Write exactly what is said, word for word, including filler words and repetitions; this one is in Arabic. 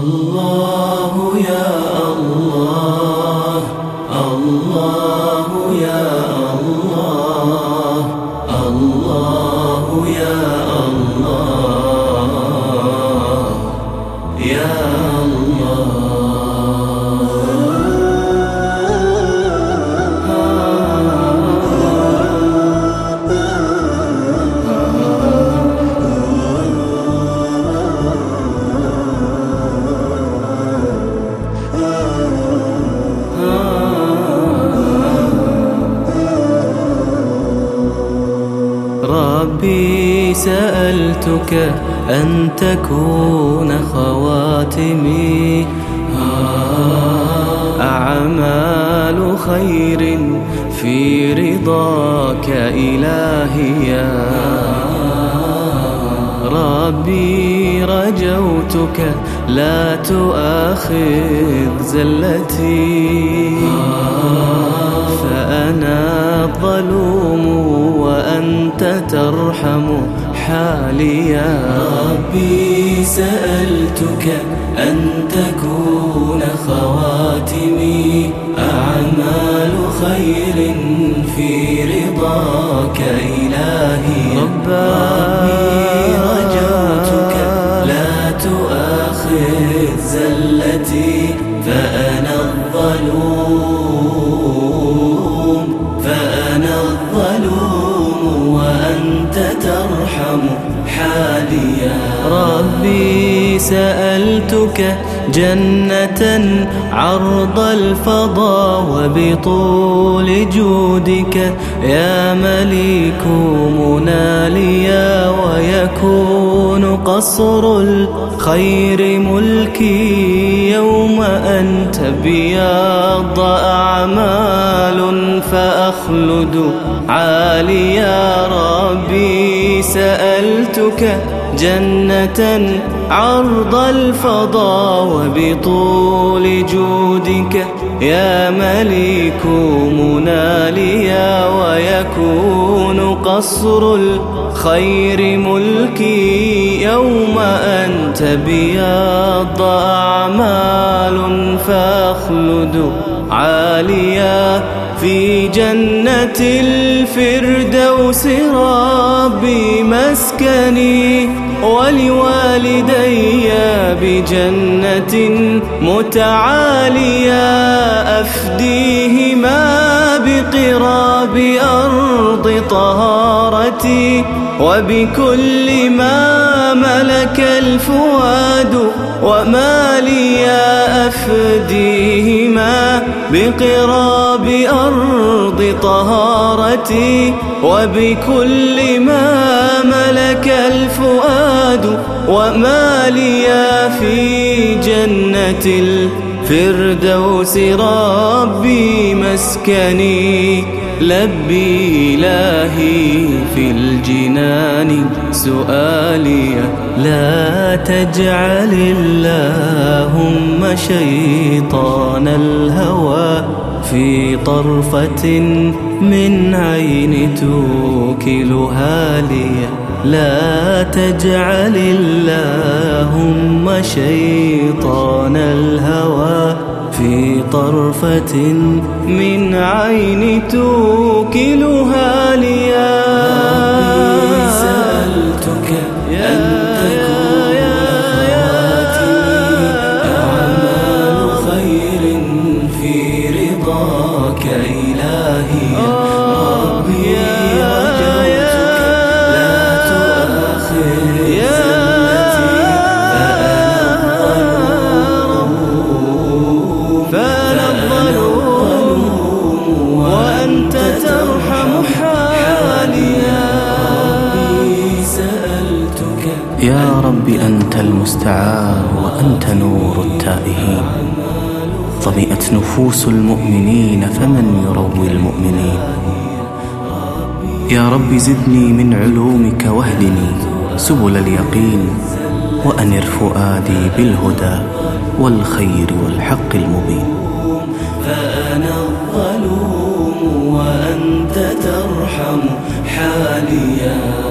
الله يا الله، الله يا الله، الله يا الله يا ربي سألتك أن تكون خواتمي أعمال خير في رضاك إلهي يا ربي رجوتك لا تؤاخذ زلتي فأنا الظلوم وأنت ترحم حالي يا ربي سألتك أن تكون خواتمي أعمال خير في رضاك إلهي ربي رجوتك لا تؤاخذ زلتي فأنا الظلوم فأنا الظلوم وأنت ترحم حالي يا ربي سألتك جنة عرض الفضاء وبطول جودك يا مليك مناليا ويكون قصر الخير ملكي يوم أن تبيض أعمال فأخلد عاليا ربي سألتك جنة عرض الفضاء وبطول جودك يا مليك مناليا ويكون قصر الخير ملكي يوم أن تبيض أعمال فأخلد عاليا في جنة الفردوس ربي مسكني ولوالدي بجنة متعالية أفديهما بقراب أرض طهارتي وبكل ما ملك الفؤاد وما لي أفديهما بقراب أرض طهارتي وبكل ما ملك الفؤاد وما لي في جنة الفردوس ربي مسكني لبي إلهي في الجنان سؤالي لا تجعل اللهم شيطان الهوى في طرفة من عين توكلها لي لا تجعل اللهم شيطان الهوى في طرفة من عين توكلها لي ربي سألتك أن تكون خواتمي أعمال خير في رضاك إلهي ربي رجوتك لا تؤاخذ زلتي فأنا الظلوم وأنت ترحم حالي يا ربي سألتك يا رب أنت المستعان وأنت نور التائهين ظمئت نفوس المؤمنين فمن يروي المؤمنين يا رب زدني من علومك واهدني سبل اليقين وأنر فؤادي بالهدى والخير والحق المبين فأنا الظلوم وأنت ترحم حالي يا